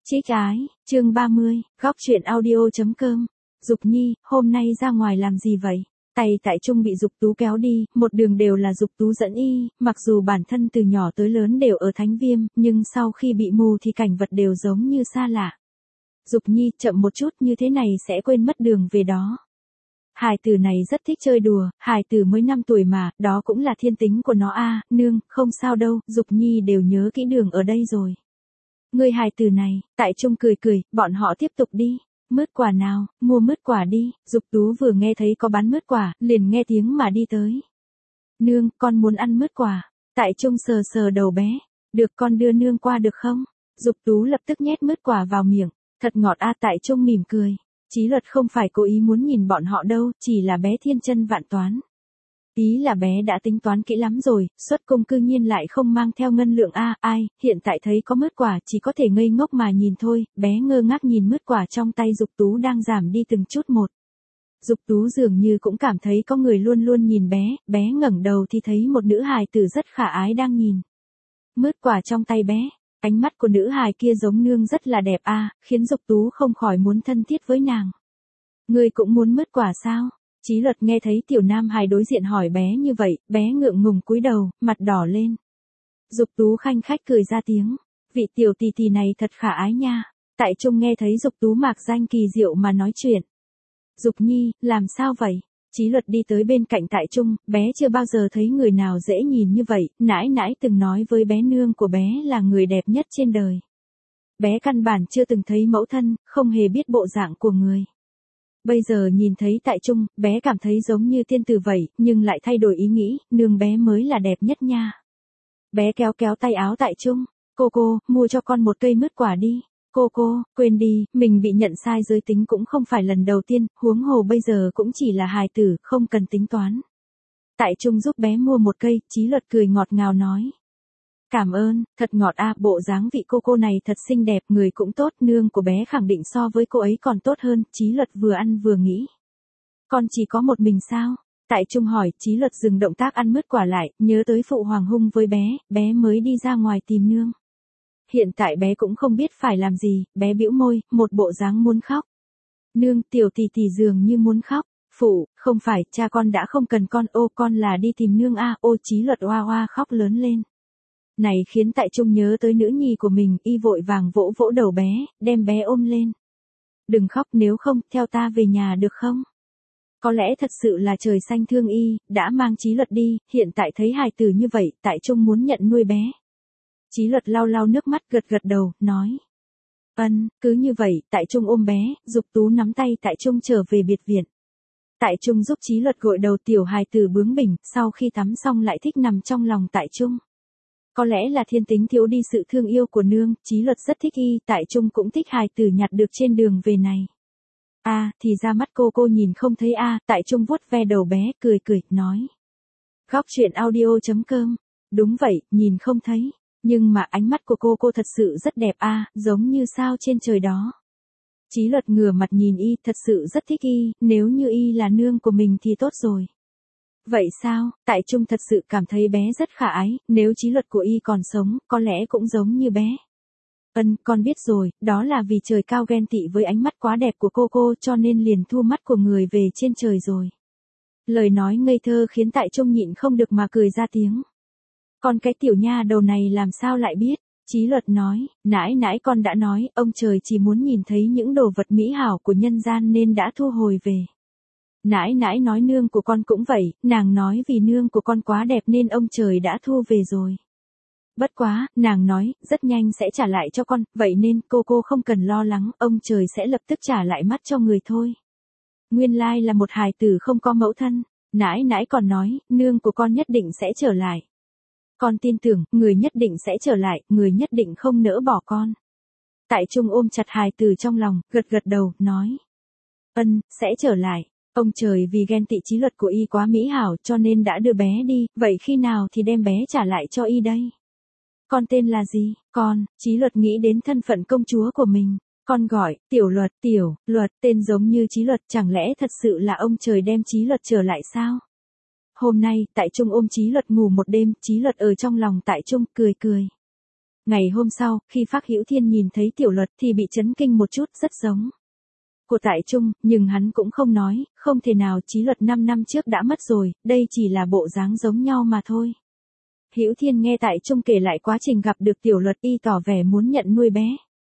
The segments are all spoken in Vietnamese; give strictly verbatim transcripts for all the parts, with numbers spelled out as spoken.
Trích ái, chương ba mươi, góc truyện audio.com. Dục Nhi, hôm nay ra ngoài làm gì vậy? Tay Tại Trung bị Dục Tú kéo đi, một đường đều là Dục Tú dẫn y, mặc dù bản thân từ nhỏ tới lớn đều ở Thánh Viêm, nhưng sau khi bị mù thì cảnh vật đều giống như xa lạ. Dục Nhi, chậm một chút, như thế này sẽ quên mất đường về đó. Hài tử này rất thích chơi đùa, hài tử mới năm tuổi mà, đó cũng là thiên tính của nó a. Nương, không sao đâu, Dục Nhi đều nhớ kỹ đường ở đây rồi. Người hài tử này, Tại Trung cười cười, bọn họ tiếp tục đi. Mứt quả nào, mua mứt quả đi. Dục Tú vừa nghe thấy có bán mứt quả, liền nghe tiếng mà đi tới. Nương, con muốn ăn mứt quả. Tại Trung sờ sờ đầu bé. Được, con đưa nương qua được không? Dục Tú lập tức nhét mứt quả vào miệng. Thật ngọt a. Tại Trung mỉm cười. Chí Luật không phải cố ý muốn nhìn bọn họ đâu, chỉ là bé thiên chân vạn toán. Ý là bé đã tính toán kỹ lắm rồi, xuất cung cư nhiên lại không mang theo ngân lượng a. Ai, hiện tại thấy có mứt quả chỉ có thể ngây ngốc mà nhìn thôi. Bé ngơ ngác nhìn mứt quả trong tay Dục Tú đang giảm đi từng chút một. Dục Tú dường như cũng cảm thấy có người luôn luôn nhìn bé, bé ngẩng đầu thì thấy một nữ hài tử rất khả ái đang nhìn mứt quả trong tay bé. Ánh mắt của nữ hài kia giống nương rất là đẹp a, khiến Dục Tú không khỏi muốn thân thiết với nàng. Ngươi cũng muốn mứt quả sao? Chí Luật nghe thấy tiểu nam hài đối diện hỏi bé như vậy, bé ngượng ngùng cúi đầu, mặt đỏ lên. Dục Tú khanh khách cười ra tiếng, vị tiểu tỷ tỷ này thật khả ái nha. Tại Trung nghe thấy Dục Tú mạc danh kỳ diệu mà nói chuyện. Dục Nhi, làm sao vậy? Chí Luật đi tới bên cạnh Tại Trung, bé chưa bao giờ thấy người nào dễ nhìn như vậy, nãi nãi từng nói với bé nương của bé là người đẹp nhất trên đời. Bé căn bản chưa từng thấy mẫu thân, không hề biết bộ dạng của người. Bây giờ nhìn thấy Tại Trung, bé cảm thấy giống như tiên tử vậy, nhưng lại thay đổi ý nghĩ, nương bé mới là đẹp nhất nha. Bé kéo kéo tay áo Tại Trung, cô cô, mua cho con một cây mứt quả đi. Cô cô, quên đi, mình bị nhận sai giới tính cũng không phải lần đầu tiên, huống hồ bây giờ cũng chỉ là hài tử, không cần tính toán. Tại Trung giúp bé mua một cây, Chí Luật cười ngọt ngào nói. Cảm ơn, thật ngọt a. Bộ dáng vị cô cô này thật xinh đẹp, người cũng tốt, nương của bé khẳng định so với cô ấy còn tốt hơn. Chí Luật vừa ăn vừa nghĩ. Con chỉ có một mình sao? Tại Trung hỏi. Chí Luật dừng động tác ăn mứt quả lại, nhớ tới phụ hoàng hung với bé, bé mới đi ra ngoài tìm nương. Hiện tại bé cũng không biết phải làm gì, bé bĩu môi, một bộ dáng muốn khóc. Nương, tiểu tỷ tỷ dường như muốn khóc. Phụ, không phải, cha con đã không cần con, ô con là đi tìm nương a. Ô Chí Luật oa oa khóc lớn lên. Này khiến Tại Trung nhớ tới nữ nhi của mình, y vội vàng vỗ vỗ đầu bé, đem bé ôm lên. Đừng khóc, nếu không, theo ta về nhà được không? Có lẽ thật sự là trời xanh thương y, đã mang Chí Luật đi, hiện tại thấy hài tử như vậy, Tại Trung muốn nhận nuôi bé. Chí Luật lau lau nước mắt gật gật đầu, nói. Ân, cứ như vậy, Tại Trung ôm bé, Dục Tú nắm tay Tại Trung trở về biệt viện. Tại Trung giúp Chí Luật gội đầu tiểu hài tử bướng bỉnh, sau khi tắm xong lại thích nằm trong lòng Tại Trung. Có lẽ là thiên tính thiếu đi sự thương yêu của nương, Chí Luật rất thích y, Tại Trung cũng thích hài tử nhặt được trên đường về này. A, à, thì ra mắt cô cô nhìn không thấy a. À, Tại Trung vuốt ve đầu bé, cười cười, nói. Góc truyện audio.com. Đúng vậy, nhìn không thấy. Nhưng mà ánh mắt của cô cô thật sự rất đẹp a, à, giống như sao trên trời đó. Chí Luật ngửa mặt nhìn y, thật sự rất thích y, nếu như y là nương của mình thì tốt rồi. Vậy sao? Tại Trung thật sự cảm thấy bé rất khả ái, nếu Chí Luật của y còn sống, có lẽ cũng giống như bé. Ân, con biết rồi, đó là vì trời cao ghen tị với ánh mắt quá đẹp của cô cô cho nên liền thu mắt của người về trên trời rồi. Lời nói ngây thơ khiến Tại Trung nhịn không được mà cười ra tiếng. Con cái tiểu nha đầu này làm sao lại biết? Chí Luật nói, nãi nãi con đã nói, ông trời chỉ muốn nhìn thấy những đồ vật mỹ hảo của nhân gian nên đã thu hồi về. Nãi nãi nói nương của con cũng vậy, nàng nói vì nương của con quá đẹp nên ông trời đã thu về rồi. Bất quá, nàng nói, rất nhanh sẽ trả lại cho con, vậy nên cô cô không cần lo lắng, ông trời sẽ lập tức trả lại mắt cho người thôi. Nguyên lai là một hài tử không có mẫu thân, nãi nãi còn nói, nương của con nhất định sẽ trở lại. Con tin tưởng, người nhất định sẽ trở lại, người nhất định không nỡ bỏ con. Tại Trung ôm chặt hài tử trong lòng, gật gật đầu, nói. Ân, sẽ trở lại. Ông trời vì ghen tị Chí Luật của y quá mỹ hảo cho nên đã đưa bé đi, vậy khi nào thì đem bé trả lại cho y đây? Con tên là gì? Con, Chí Luật nghĩ đến thân phận công chúa của mình. Con gọi, Tiểu Luật, Tiểu, Luật, tên giống như Chí Luật, chẳng lẽ thật sự là ông trời đem Chí Luật trở lại sao? Hôm nay, Tại Trung ôm Chí Luật ngủ một đêm, Chí Luật ở trong lòng Tại Trung, cười cười. Ngày hôm sau, khi Phác Hữu Thiên nhìn thấy Tiểu Luật thì bị chấn kinh một chút, rất giống của Tại Trung, nhưng hắn cũng không nói, không thể nào, Chí Luật năm năm trước đã mất rồi, đây chỉ là bộ dáng giống nhau mà thôi. Hữu Thiên nghe Tại Trung kể lại quá trình gặp được Tiểu Luật, y tỏ vẻ muốn nhận nuôi bé.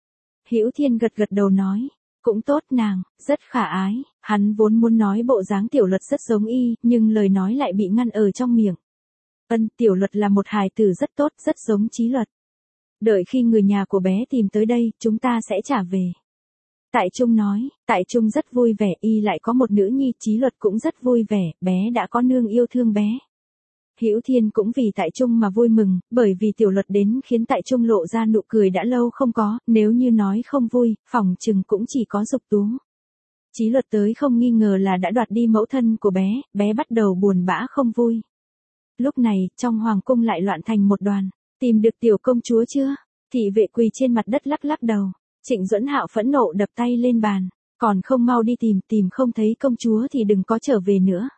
Hữu Thiên gật gật đầu nói, cũng tốt, nàng rất khả ái. Hắn vốn muốn nói bộ dáng Tiểu Luật rất giống y, nhưng lời nói lại bị ngăn ở trong miệng. Ân, Tiểu Luật là một hài tử rất tốt, rất giống Chí Luật. Đợi khi người nhà của bé tìm tới đây, chúng ta sẽ trả về. Tại Trung nói, Tại Trung rất vui vẻ, y lại có một nữ nhi, Chí Luật cũng rất vui vẻ, bé đã có nương yêu thương bé. Hữu Thiên cũng vì Tại Trung mà vui mừng, bởi vì Tiểu Luật đến khiến Tại Trung lộ ra nụ cười đã lâu không có, nếu như nói không vui, phỏng chừng cũng chỉ có Dục Tú. Chí Luật tới không nghi ngờ là đã đoạt đi mẫu thân của bé, bé bắt đầu buồn bã không vui. Lúc này, trong hoàng cung lại loạn thành một đoàn, tìm được tiểu công chúa chưa? Thị vệ quỳ trên mặt đất lắc lắc đầu. Trịnh Duẫn Hạo phẫn nộ đập tay lên bàn, còn không mau đi tìm, tìm không thấy công chúa thì đừng có trở về nữa.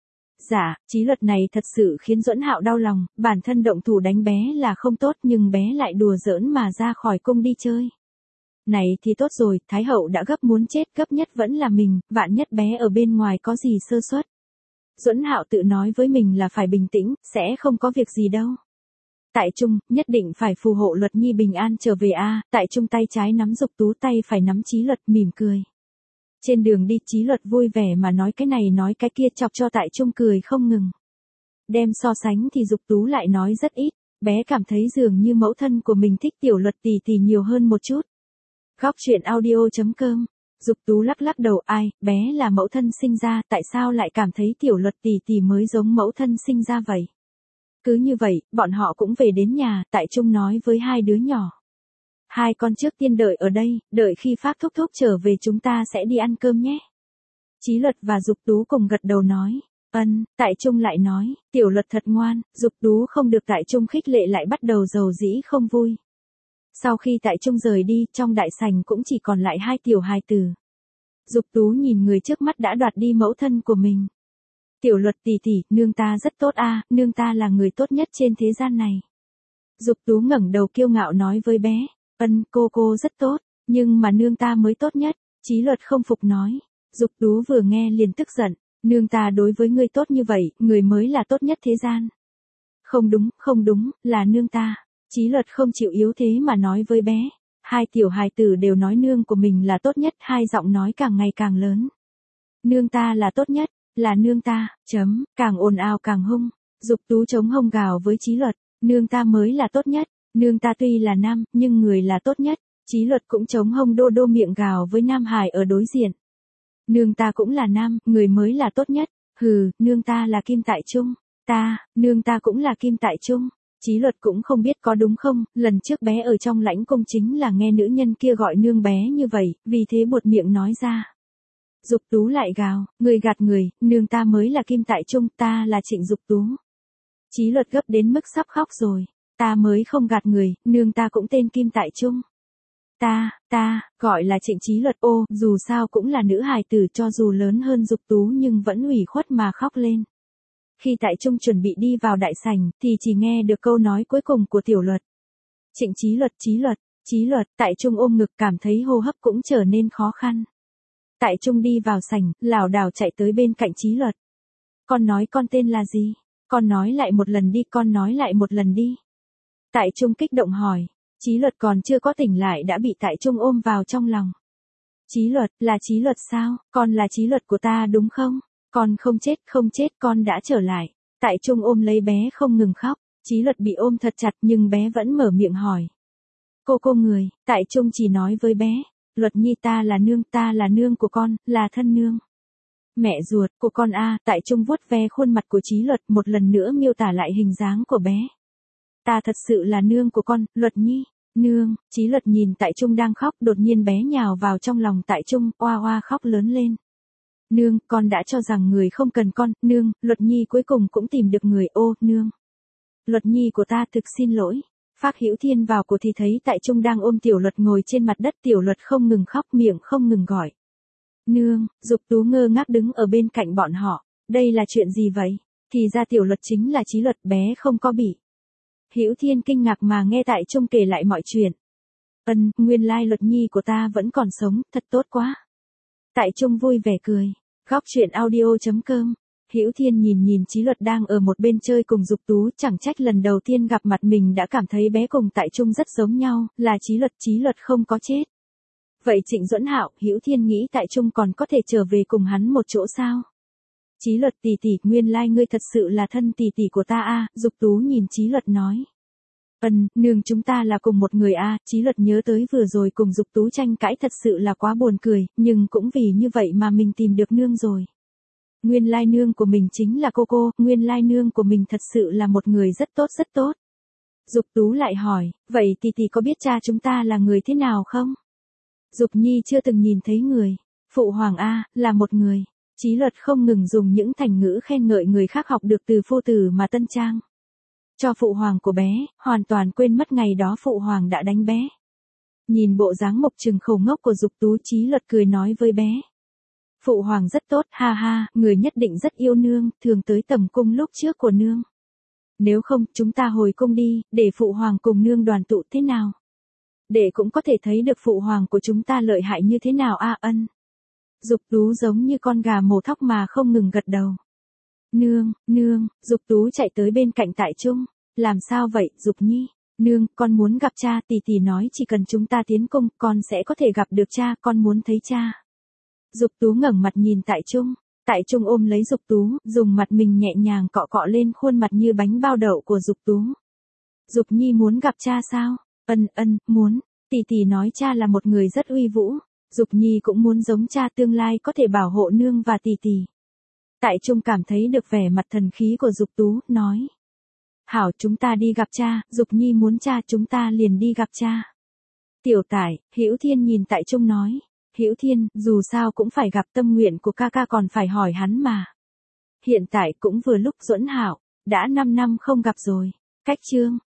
Dạ, Chí Luật này thật sự khiến Duẫn Hạo đau lòng, bản thân động thủ đánh bé là không tốt nhưng bé lại đùa giỡn mà ra khỏi cung đi chơi. Này thì tốt rồi, Thái hậu đã gấp muốn chết, gấp nhất vẫn là mình, vạn nhất bé ở bên ngoài có gì sơ suất. Duẫn Hạo tự nói với mình là phải bình tĩnh, sẽ không có việc gì đâu. Tại Trung, nhất định phải phù hộ Luật Nhi bình an trở về a. À, Tại Trung tay trái nắm Dục Tú, tay phải nắm Chí Luật, mỉm cười. Trên đường đi, Chí Luật vui vẻ mà nói cái này nói cái kia, chọc cho Tại Trung cười không ngừng. Đem so sánh thì Dục Tú lại nói rất ít, bé cảm thấy dường như mẫu thân của mình thích Tiểu Luật tỷ tỷ nhiều hơn một chút. Góc truyện audio chấm com. Dục Tú lắc lắc đầu, ai, bé là mẫu thân sinh ra, tại sao lại cảm thấy Tiểu Luật tỷ tỷ mới giống mẫu thân sinh ra vậy? Cứ như vậy, bọn họ cũng về đến nhà, Tại Trung nói với hai đứa nhỏ. Hai con trước tiên đợi ở đây, đợi khi Phác thúc thúc trở về chúng ta sẽ đi ăn cơm nhé. Chí Luật và Dục Tú cùng gật đầu nói. Ân, Tại Trung lại nói, Tiểu Luật thật ngoan, Dục Tú không được Tại Trung khích lệ lại bắt đầu rầu rĩ không vui. Sau khi Tại Trung rời đi, trong đại sảnh cũng chỉ còn lại hai tiểu hài tử. Dục Tú nhìn người trước mắt đã đoạt đi mẫu thân của mình. Tiểu Luật tỷ tỷ, nương ta rất tốt a, à, nương ta là người tốt nhất trên thế gian này. Dục Tú ngẩng đầu kiêu ngạo nói với bé, Ân, cô cô rất tốt, nhưng mà nương ta mới tốt nhất. Chí Luật không phục nói. Dục Tú vừa nghe liền tức giận, nương ta đối với ngươi tốt như vậy, người mới là tốt nhất thế gian. Không đúng, không đúng, là nương ta. Chí Luật không chịu yếu thế mà nói với bé. Hai tiểu hài tử đều nói nương của mình là tốt nhất, hai giọng nói càng ngày càng lớn. Nương ta là tốt nhất, là nương ta, chấm, càng ồn ào càng hung. Dục Tú chống hông gào với Chí Luật, nương ta mới là tốt nhất, nương ta tuy là nam, nhưng người là tốt nhất. Chí Luật cũng chống hông đô đô miệng gào với Nam Hải ở đối diện. Nương ta cũng là nam, người mới là tốt nhất. Hừ, nương ta là Kim Tại Trung. Ta, nương ta cũng là Kim Tại Trung. Chí Luật cũng không biết có đúng không, lần trước bé ở trong lãnh cung chính là nghe nữ nhân kia gọi nương bé như vậy, vì thế buột miệng nói ra. Dục Tú lại gào, người gạt người, nương ta mới là Kim Tại Trung, ta là Trịnh Dục Tú. Chí Luật gấp đến mức sắp khóc rồi, ta mới không gạt người, nương ta cũng tên Kim Tại Trung. Ta, ta, gọi là Trịnh Chí Luật, ô, dù sao cũng là nữ hài tử, cho dù lớn hơn Dục Tú nhưng vẫn ủy khuất mà khóc lên. Khi Tại Trung chuẩn bị đi vào đại sảnh, thì chỉ nghe được câu nói cuối cùng của Tiểu Luật. Trịnh Chí Luật, Chí Luật, Chí Luật, Tại Trung ôm ngực cảm thấy hô hấp cũng trở nên khó khăn. Tại Trung đi vào sảnh, lảo đảo chạy tới bên cạnh Chí Luật. Con nói con tên là gì? Con nói lại một lần đi, con nói lại một lần đi. Tại Trung kích động hỏi. Chí Luật còn chưa có tỉnh lại đã bị Tại Trung ôm vào trong lòng. Chí Luật, là Chí Luật sao? Con là Chí Luật của ta đúng không? Con không chết, không chết, con đã trở lại. Tại Trung ôm lấy bé không ngừng khóc. Chí Luật bị ôm thật chặt nhưng bé vẫn mở miệng hỏi. Cô cô người, Tại Trung chỉ nói với bé. Luật Nhi, ta là nương, ta là nương của con, là thân nương. Mẹ ruột của con a. Tại Trung vuốt ve khuôn mặt của Chí Luật, một lần nữa miêu tả lại hình dáng của bé. Ta thật sự là nương của con, Luật Nhi. Nương. Chí Luật nhìn Tại Trung đang khóc, đột nhiên bé nhào vào trong lòng Tại Trung, oa oa khóc lớn lên. Nương, con đã cho rằng người không cần con, nương, Luật Nhi cuối cùng cũng tìm được người, ô, nương. Luật Nhi của ta thực xin lỗi. Phác Hữu Thiên vào cổ thì thấy Tại Trung đang ôm Tiểu Luật ngồi trên mặt đất, Tiểu Luật không ngừng khóc, miệng không ngừng gọi. Nương. Dục Tú ngơ ngác đứng ở bên cạnh bọn họ. Đây là chuyện gì vậy? Thì ra Tiểu Luật chính là Chí Luật, bé không có bị Hữu Thiên kinh ngạc mà nghe Tại Trung kể lại mọi chuyện. Ân, nguyên lai Luật Nhi của ta vẫn còn sống, thật tốt quá. Tại Trung vui vẻ cười. Góc truyện audio chấm com. Hữu Thiên nhìn nhìn Chí Luật đang ở một bên chơi cùng Dục Tú, chẳng trách lần đầu tiên gặp mặt mình đã cảm thấy bé cùng Tại Trung rất giống nhau, là Chí Luật, Chí Luật không có chết. Vậy Trịnh Duẫn Hạo, Hữu Thiên nghĩ Tại Trung còn có thể trở về cùng hắn một chỗ sao? Chí Luật tỷ tỷ, nguyên lai ngươi thật sự là thân tỷ tỷ của ta a, Dục Tú nhìn Chí Luật nói. Ân, nương chúng ta là cùng một người a, Chí Luật nhớ tới vừa rồi cùng Dục Tú tranh cãi thật sự là quá buồn cười, nhưng cũng vì như vậy mà mình tìm được nương rồi. Nguyên lai nương của mình chính là cô cô, nguyên lai nương của mình thật sự là một người rất tốt rất tốt. Dục Tú lại hỏi, vậy tỷ tỷ có biết cha chúng ta là người thế nào không? Dục Nhi chưa từng nhìn thấy người. Phụ hoàng a, là một người. Chí Luật không ngừng dùng những thành ngữ khen ngợi người khác học được từ phu tử mà tân trang. Cho phụ hoàng của bé, hoàn toàn quên mất ngày đó phụ hoàng đã đánh bé. Nhìn bộ dáng mộc trừng khẩu ngốc của Dục Tú, Chí Luật cười nói với bé. Phụ hoàng rất tốt, ha ha, người nhất định rất yêu nương, thường tới tầm cung lúc trước của nương. Nếu không, chúng ta hồi cung đi, để phụ hoàng cùng nương đoàn tụ thế nào? Để cũng có thể thấy được phụ hoàng của chúng ta lợi hại như thế nào a. Ân. Dục Tú giống như con gà mổ thóc mà không ngừng gật đầu. Nương, nương, Dục Tú chạy tới bên cạnh Tại Trung. Làm sao vậy, Dục Nhi? Nương, con muốn gặp cha, tỷ tỷ nói chỉ cần chúng ta tiến cung, con sẽ có thể gặp được cha, con muốn thấy cha. Dục Tú ngẩng mặt nhìn Tại Trung. Tại Trung ôm lấy Dục Tú, dùng mặt mình nhẹ nhàng cọ cọ lên khuôn mặt như bánh bao đậu của Dục Tú. Dục Nhi muốn gặp cha sao? Ân ân, muốn. Tỷ tỷ nói cha là một người rất uy vũ. Dục Nhi cũng muốn giống cha tương lai có thể bảo hộ nương và tỷ tỷ. Tại Trung cảm thấy được vẻ mặt thần khí của Dục Tú, nói. Hảo, chúng ta đi gặp cha, Dục Nhi muốn cha, chúng ta liền đi gặp cha. Tiểu Tải, Hữu Thiên nhìn Tại Trung nói. Hữu Thiên, dù sao cũng phải gặp, tâm nguyện của ca ca còn phải hỏi hắn mà. Hiện tại cũng vừa lúc Duẫn Hạo, đã năm năm không gặp rồi. Cách chương.